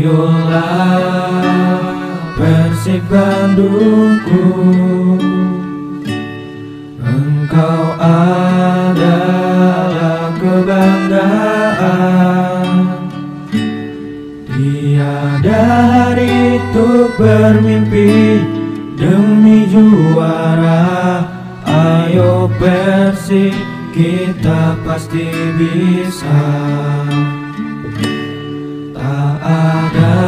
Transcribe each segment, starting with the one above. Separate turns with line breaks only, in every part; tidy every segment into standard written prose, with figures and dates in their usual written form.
Ayolah Persib Bandungku, engkau adalah kebanggaan. Tiada hari untuk bermimpi demi juara. Ayo Persib, kita pasti bisa. Tak ada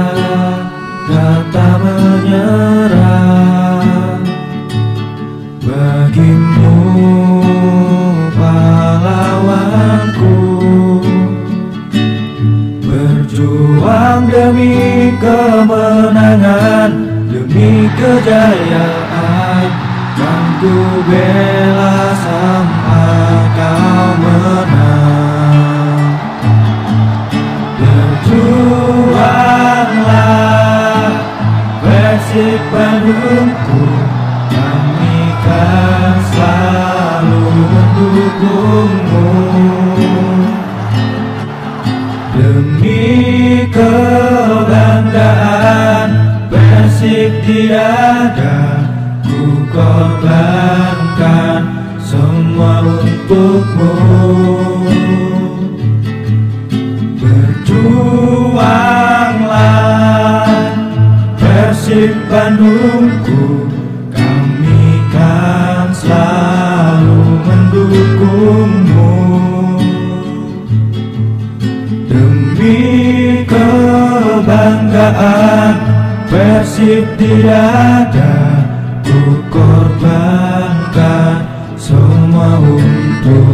kata menyerah bagimu, pahlawanku. Berjuang demi kemenangan, demi kejayaan, kan ku bela sampai kau menang. Berjuanglah Persib Bandungku, kami kan selalu mendukungmu. Demi kebanggaan Persib di dada, ku korbankan semua untukmu. Berjuanglah Persib Bandungku, kami kan selalu mendukungmu. Demi kebanggaan Persib di dada, ku korbankan semua untuk